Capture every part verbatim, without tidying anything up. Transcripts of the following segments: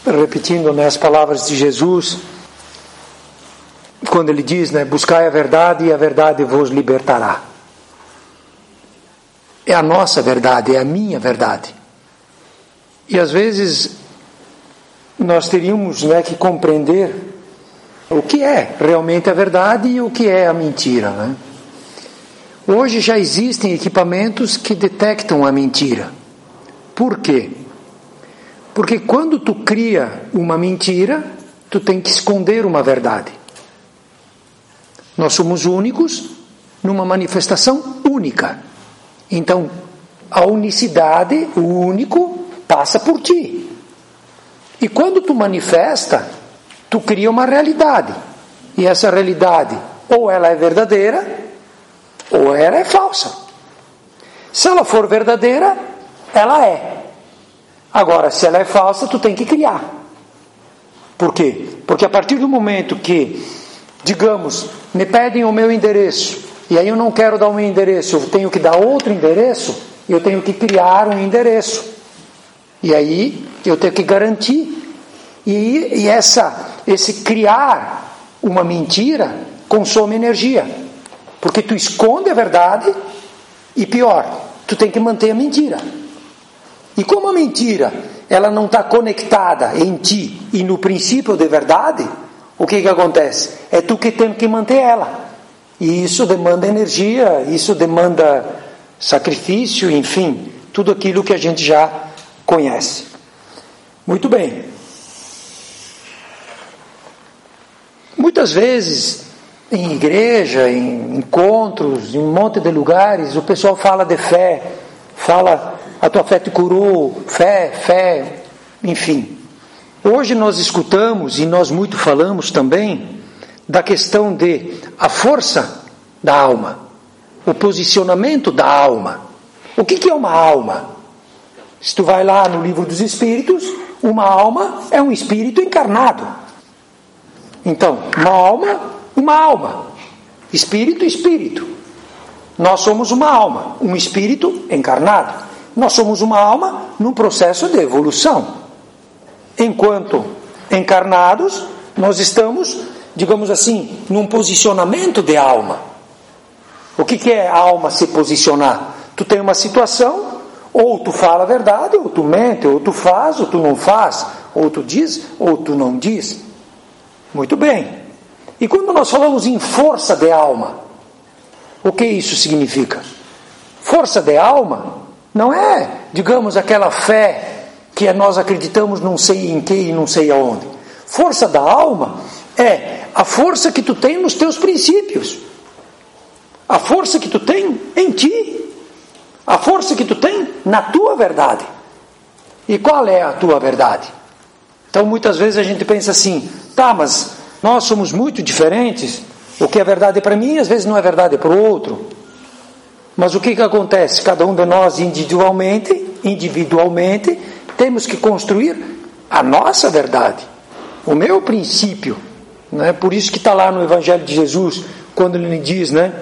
repetindo, né, as palavras de Jesus, quando ele diz, né, buscai a verdade e a verdade vos libertará. É a nossa verdade, é a minha verdade. E às vezes nós teríamos, né, que compreender o que é realmente a verdade e o que é a mentira, né? Hoje já existem equipamentos que detectam a mentira. Por quê? Porque quando tu cria uma mentira, tu tem que esconder uma verdade. Nós somos únicos numa manifestação única. Então, a unicidade, o único, passa por ti. E quando tu manifesta, tu cria uma realidade. E essa realidade, ou ela é verdadeira, ou ela é falsa. Se ela for verdadeira, ela é. Agora, se ela é falsa, tu tem que criar. Por quê? Porque a partir do momento que, digamos, me pedem o meu endereço, e aí eu não quero dar o meu endereço, eu tenho que dar outro endereço, eu tenho que criar um endereço. E aí eu tenho que garantir. E, e essa, esse criar uma mentira consome energia. Porque tu esconde a verdade e pior, tu tem que manter a mentira. E como a mentira ela não está conectada em ti e no princípio de verdade, o que que acontece? É tu que tem que manter ela. E isso demanda energia, isso demanda sacrifício, enfim, tudo aquilo que a gente já conhece. Muito bem. Muitas vezes, em igreja, em encontros, em um monte de lugares, o pessoal fala de fé, fala, a tua fé te curou, fé, fé, enfim. Hoje nós escutamos, e nós muito falamos também, da questão de a força da alma, o posicionamento da alma. O que que é uma alma? Se tu vai lá no livro dos Espíritos, uma alma é um espírito encarnado. Então, uma alma, uma alma. Espírito, espírito. Nós somos uma alma, um espírito encarnado. Nós somos uma alma num processo de evolução. Enquanto encarnados, nós estamos, digamos assim, num posicionamento de alma. O que que é a alma se posicionar? Tu tem uma situação, ou tu fala a verdade, ou tu mente, ou tu faz, ou tu não faz, ou tu diz, ou tu não diz. Muito bem. E quando nós falamos em força de alma, o que isso significa? Força de alma não é, digamos, aquela fé que nós acreditamos não sei em que e não sei aonde. Força da alma é a força que tu tem nos teus princípios. A força que tu tem em ti. A força que tu tem na tua verdade. E qual é a tua verdade? Então muitas vezes a gente pensa assim, tá, mas nós somos muito diferentes, o que é verdade para mim às vezes não é verdade para o outro. Mas o que que acontece? Cada um de nós individualmente, individualmente, temos que construir a nossa verdade, o meu princípio, né? Por isso que está lá no Evangelho de Jesus, quando ele diz, né?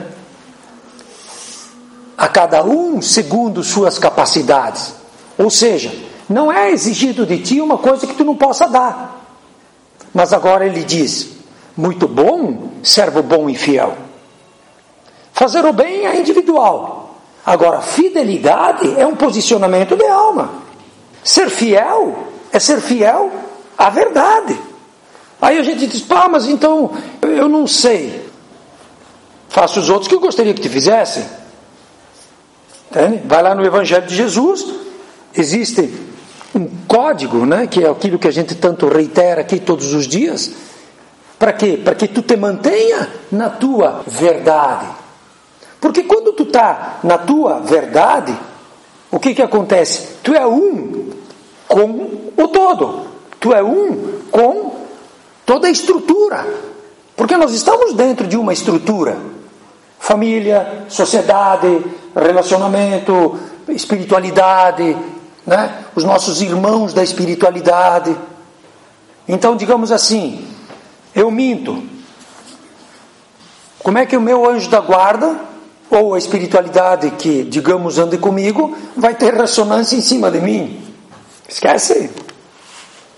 A cada um segundo suas capacidades. Ou seja, não é exigido de ti uma coisa que tu não possa dar. Mas agora ele diz, muito bom, servo bom e fiel. Fazer o bem é individual. Agora, fidelidade é um posicionamento de alma. Ser fiel é ser fiel à verdade. Aí a gente diz, pá, mas então eu não sei. Faça os outros que eu gostaria que te fizessem. Entende? Vai lá no Evangelho de Jesus, existe um código, né, que é aquilo que a gente tanto reitera aqui todos os dias. Para quê? Para que tu te mantenha na tua verdade. Porque quando tu está na tua verdade, o que que acontece? Tu é um com o todo. Tu é um com toda a estrutura. Porque nós estamos dentro de uma estrutura. Família, sociedade, relacionamento, espiritualidade, né? Os nossos irmãos da espiritualidade. Então, digamos assim, eu minto. Como é que o meu anjo da guarda, ou a espiritualidade que, digamos, ande comigo, vai ter ressonância em cima de mim? Esquece.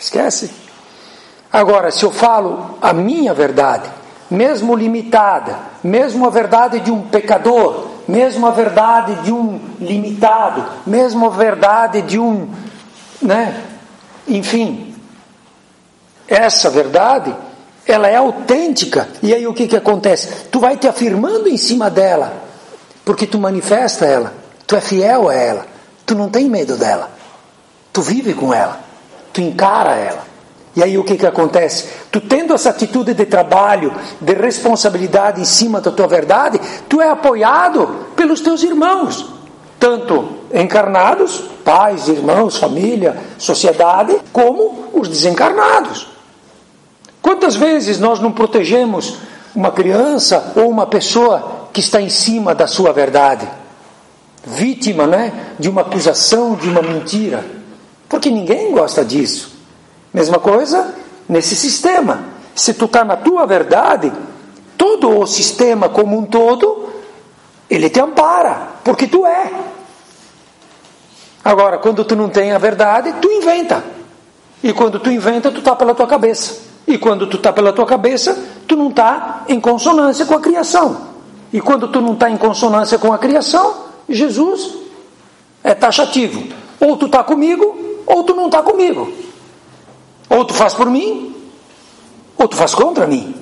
Esquece. Agora, se eu falo a minha verdade, mesmo limitada, mesmo a verdade de um pecador, mesmo a verdade de um limitado, mesmo a verdade de um, né, enfim, essa verdade, ela é autêntica. E aí o que que acontece? Tu vai te afirmando em cima dela, porque tu manifesta ela, tu é fiel a ela, tu não tem medo dela, tu vive com ela, tu encara ela. E aí o que que acontece? Tu tendo essa atitude de trabalho, de responsabilidade em cima da tua verdade, tu é apoiado pelos teus irmãos, tanto encarnados, pais, irmãos, família, sociedade, como os desencarnados. Quantas vezes nós não protegemos uma criança ou uma pessoa que está em cima da sua verdade, vítima, né, de uma acusação, de uma mentira, porque ninguém gosta disso. Mesma coisa nesse sistema. Se tu está na tua verdade, todo o sistema como um todo, ele te ampara, porque tu é. Agora, quando tu não tem a verdade, tu inventa. E quando tu inventa, tu está pela tua cabeça. E quando tu está pela tua cabeça, tu não está em consonância com a criação. E quando tu não está em consonância com a criação, Jesus é taxativo. Ou tu está comigo, ou tu não está comigo. Ou tu faz por mim, ou tu faz contra mim.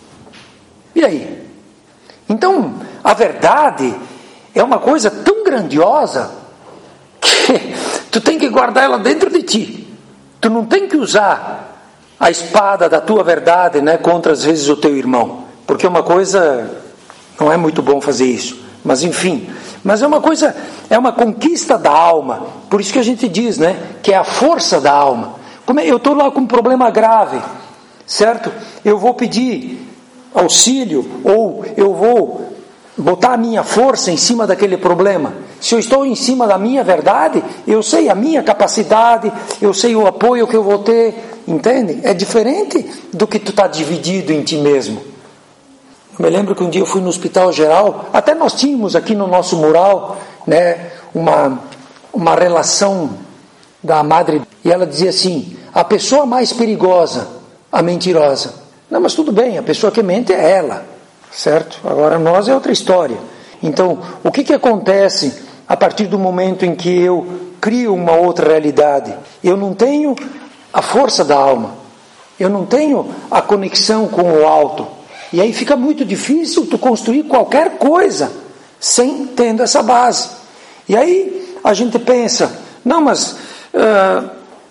E aí? Então, a verdade é uma coisa tão grandiosa que tu tem que guardar ela dentro de ti. Tu não tem que usar a espada da tua verdade, né, contra às vezes o teu irmão, porque uma coisa, não é muito bom fazer isso, mas enfim, mas é uma coisa, é uma conquista da alma. Por isso que a gente diz, né, que é a força da alma. Como é, eu estou lá com um problema grave, certo? Eu vou pedir auxílio, ou eu vou botar a minha força em cima daquele problema. Se eu estou em cima da minha verdade, eu sei a minha capacidade, eu sei o apoio que eu vou ter, entende? É diferente do que tu está dividido em ti mesmo. Eu me lembro que um dia eu fui no Hospital Geral, até nós tínhamos aqui no nosso mural, né, uma, uma relação da madre, e ela dizia assim: a pessoa mais perigosa, a mentirosa. Não, mas tudo bem, a pessoa que mente é ela, certo? Agora nós é outra história. Então, o que que acontece a partir do momento em que eu crio uma outra realidade? Eu não tenho a força da alma, eu não tenho a conexão com o alto, e aí fica muito difícil tu construir qualquer coisa sem tendo essa base. E aí a gente pensa, não, mas uh,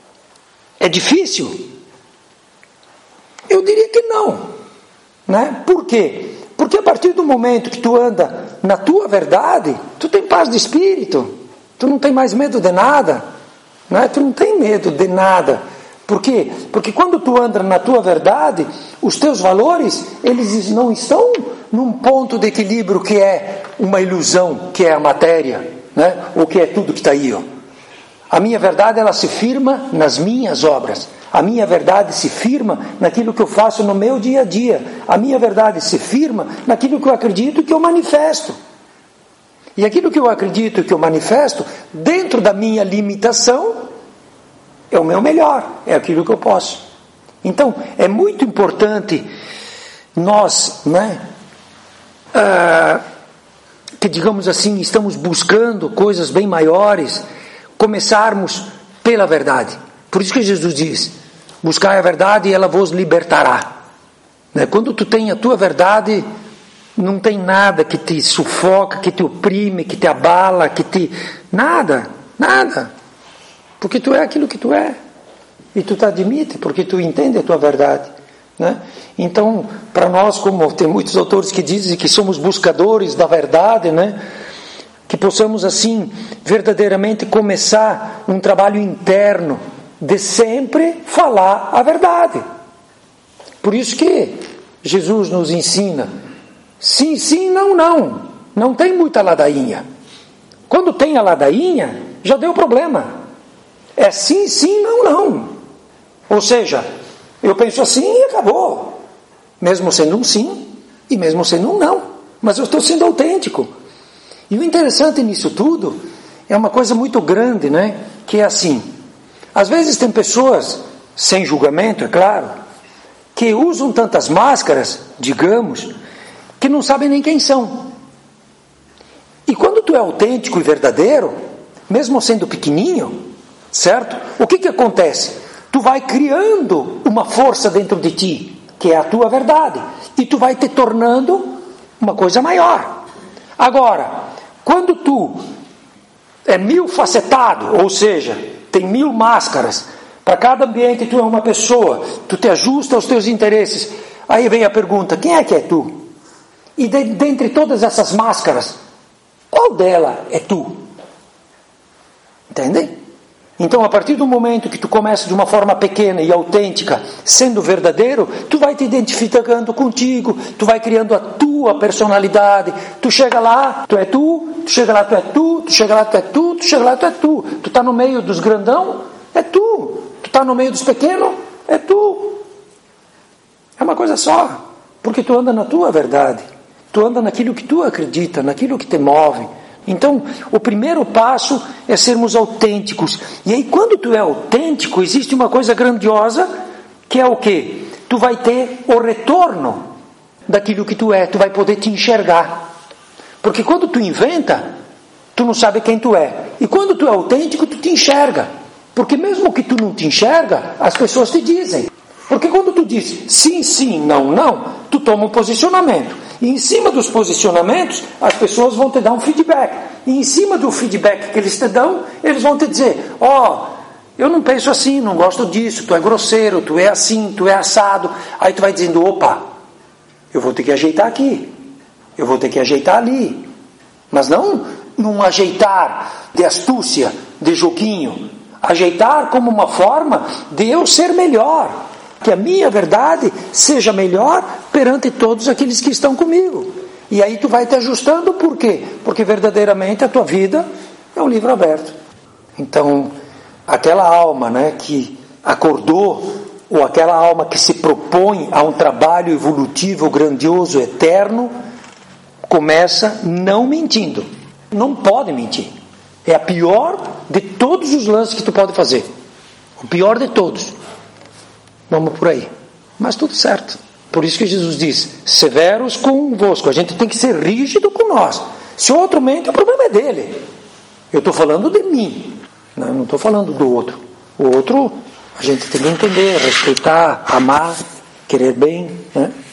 é difícil? Eu diria que não, né? Por quê? Porque a partir do momento que tu anda na tua verdade, tu tem paz de espírito, tu não tem mais medo de nada, né? Tu não tem medo de nada. Por quê? Porque quando tu anda na tua verdade, os teus valores, eles não estão num ponto de equilíbrio que é uma ilusão, que é a matéria, né? Ou que é tudo que está aí, ó. A minha verdade, ela se firma nas minhas obras. A minha verdade se firma naquilo que eu faço no meu dia a dia. A minha verdade se firma naquilo que eu acredito e que eu manifesto. E aquilo que eu acredito e que eu manifesto, dentro da minha limitação, é o meu melhor, é aquilo que eu posso. Então, é muito importante nós, né, uh, que digamos assim, estamos buscando coisas bem maiores, começarmos pela verdade. Por isso que Jesus diz: buscai a verdade e ela vos libertará. Né? Quando tu tem a tua verdade, não tem nada que te sufoca, que te oprime, que te abala, que te... Nada, nada. Porque tu é aquilo que tu é. E tu te admite, porque tu entende a tua verdade. Né? Então, para nós, como tem muitos autores que dizem que somos buscadores da verdade, né? Que possamos assim, verdadeiramente começar um trabalho interno, de sempre falar a verdade. Por isso que Jesus nos ensina: sim, sim, não, não. Não tem muita ladainha. Quando tem a ladainha, já deu problema. É sim, sim, não, não. Ou seja, eu penso assim e acabou. Mesmo sendo um sim e mesmo sendo um não. Mas eu estou sendo autêntico. E o interessante nisso tudo é uma coisa muito grande, né? Que é assim: às vezes tem pessoas, sem julgamento, é claro, que usam tantas máscaras, digamos, que não sabem nem quem são. E quando tu é autêntico e verdadeiro, mesmo sendo pequenininho, certo? O que que acontece? Tu vai criando uma força dentro de ti, que é a tua verdade, e tu vai te tornando uma coisa maior. Agora, quando tu é mil facetado, ou seja, tem mil máscaras, para cada ambiente tu é uma pessoa, tu te ajusta aos teus interesses, aí vem a pergunta, quem é que é tu? E de, dentre todas essas máscaras, qual dela é tu? Entende? Então, a partir do momento que tu começa de uma forma pequena e autêntica, sendo verdadeiro, tu vai te identificando contigo, tu vai criando a tua personalidade. Tu chega lá, tu é tu, tu chega lá, tu é tu, tu chega lá, tu é tu, tu chega lá, tu é tu. Tu está no meio dos grandão, é tu. Tu está no meio dos pequenos, é tu. É uma coisa só, porque tu anda na tua verdade. Tu anda naquilo que tu acredita, naquilo que te move. Então, o primeiro passo é sermos autênticos. E aí, quando tu é autêntico, existe uma coisa grandiosa, que é o quê? Tu vai ter o retorno daquilo que tu é, tu vai poder te enxergar. Porque quando tu inventa, tu não sabe quem tu é. E quando tu é autêntico, tu te enxerga. Porque mesmo que tu não te enxerga, as pessoas te dizem. Porque quando tu diz sim, sim, não, não, tu toma um posicionamento. E em cima dos posicionamentos, as pessoas vão te dar um feedback. E em cima do feedback que eles te dão, eles vão te dizer, ó, oh, eu não penso assim, não gosto disso, tu é grosseiro, tu é assim, tu é assado. Aí tu vai dizendo, opa, eu vou ter que ajeitar aqui, eu vou ter que ajeitar ali. Mas não num ajeitar de astúcia, de joguinho. Ajeitar como uma forma de eu ser melhor. Que a minha verdade seja melhor perante todos aqueles que estão comigo. E aí tu vai te ajustando, por quê? Porque verdadeiramente a tua vida é um livro aberto. Então, aquela alma, né, que acordou, ou aquela alma que se propõe a um trabalho evolutivo, grandioso, eterno, começa não mentindo. Não pode mentir. É a pior de todos os lances que tu pode fazer. O pior de todos. Vamos por aí. Mas tudo certo. Por isso que Jesus diz, severos convosco. A gente tem que ser rígido com nós. Se o outro mente, o problema é dele. Eu estou falando de mim. Não, não estou falando do outro. O outro, a gente tem que entender, respeitar, amar, querer bem, né?